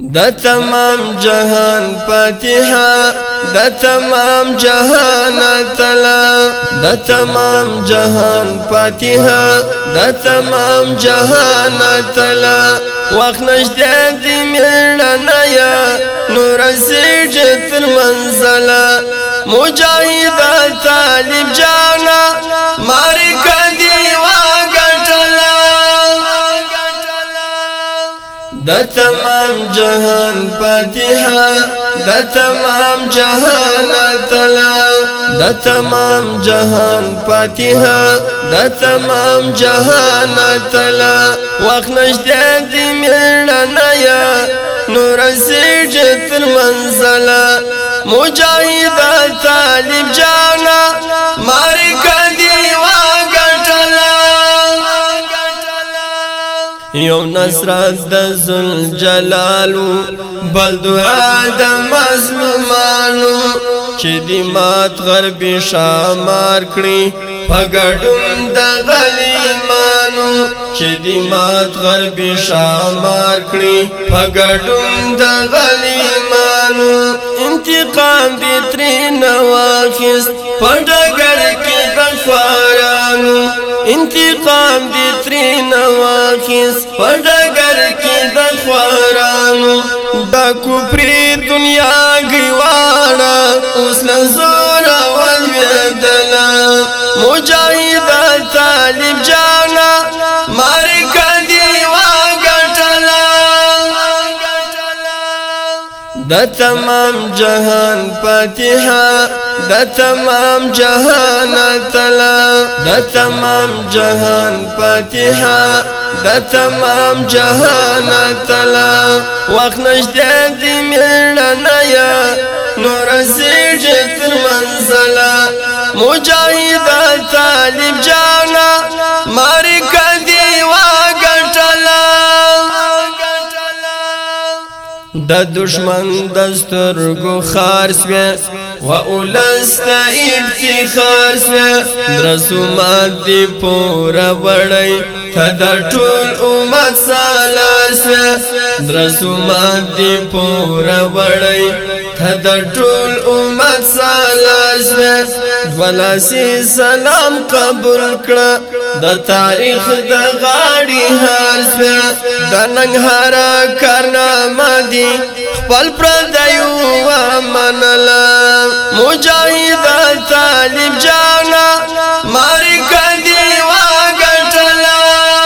دا تمام جهان فاتحة دا تمام جهان تلا دا تمام جهان فاتحة دا تمام جهان تلا وقت نشته دی میرنا یا نور سجت المنزل مجاهد طالب جانا مارک دیوا گٹلا دا تمام جهان فاتحة دا تمام جهان تلا دا تمام جهان فاتحة دا تمام جهان تلا وقت نشته دی میرنا یا نور سجت المنزل مجاهد طالب جانا مارک دیوا گٹلا یو نصرت د ذل جلالو بل دعا د مظلومانو چې دی مات غربي شامار کړی پګړون د غلیمانو چې دی مات غربي شامار کړی پګړون د غلیمانو انتقام دې ترې نواخست پډګر کې د خوارانو انتقام دې ترې نواخست پډګر کې د خوارانو دا کوپری دنیا ګیواړه اوس لزور ولودلا مجاهد طالب جانا مارک دیوا گٹلا دا تمام جهان فاتحة دا تمام جهان تلا دا تمام جهان فاتحة دا تمام جهان تلا وقت نشته دی میرنا یا نور سجت المنزل مجاهد طالب جانا مارک دیوا گٹلا دا دشمن دسترگو خار سوی و اولست افتخار سوی رسومات دی پورا وڑی تا دا ټول امت سالار سوی رسومات دی پورا وڑی تا دا ټول امت سالار سوی دولاسی سلام قبول کړه د تاریخ د غاړي هار سوی د ننګهارا کارنامه دی خپل پردیو ومنلا مجاهد طالب جانا مارک دیوا گٹلا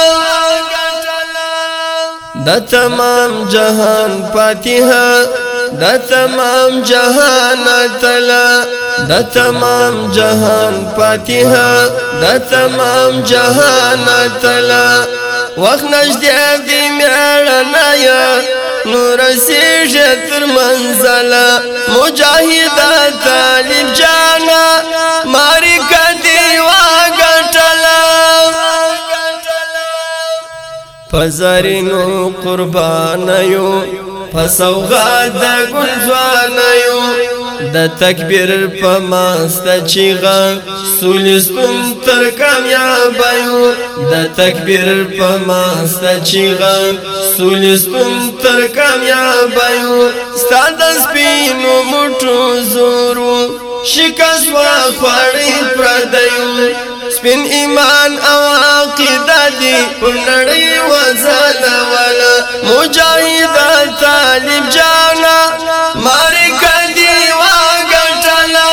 دا تمام جهان فاتحة دا تمام جهان تلا دا تمام جهان فاتحة دا تمام جهان تلا وقت نشته دی میرنا یا نور سجت المنزل مجاهد طالب جانا مارک دیوا گٹلا پزرینو قربانیو پسوغات د گلزوانیو د تکبیر په ماسته چیغه سولستون تر کامیابیو د تکبیر په ماسته چیغه سولستون تر کامیابیو ستا د سپینو موټو زورو شکست واخوړی پردیو سپین ایمان او عقیده دی پر نړۍ وځلوله مجاهد طالب جانا مارک دیوا گٹلا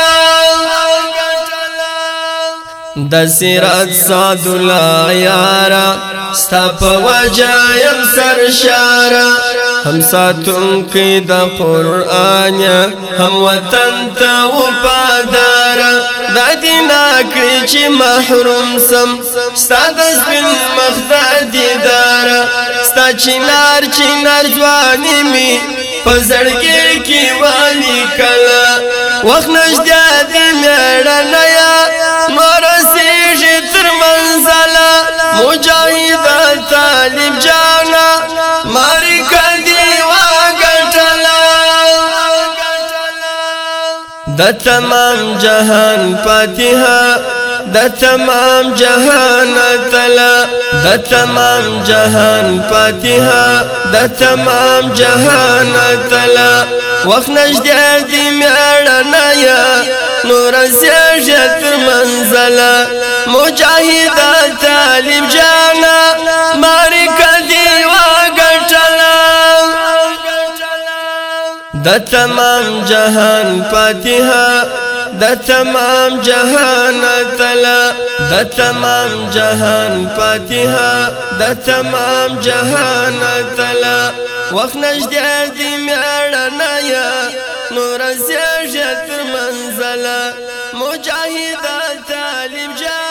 د سیرت سعدالله یارا ستا په وجایم سرشارا هم ساتونکی د قرآن هم وطن ته وفادارا دا دینا کړی چې محروم سم ستا د سپین مخ د دیدارا ستا چینار چینار ځواني می په زړګي کې والی کلا وخت نشته دی میړنه یا نور سیږي تر منزل مجاهد طالب جانا مارک دیوا گٹلا دا تمام جهان فاتحة د تمام جهان اتلا د تمام جهان فاتحه د تمام جهان اتلا وخت نږدې دی میړنه یا نور سیږه تر منزله مجاهد طالب جانا ماری کدی وګټلا د تمام جهان فاتحه د تمام جهان اتلا د تمام جهان فاتحه د تمام جهان اتلا وخت نږدې دی میړنه یا نور سیږه تر منزله مجاهد طالب جانا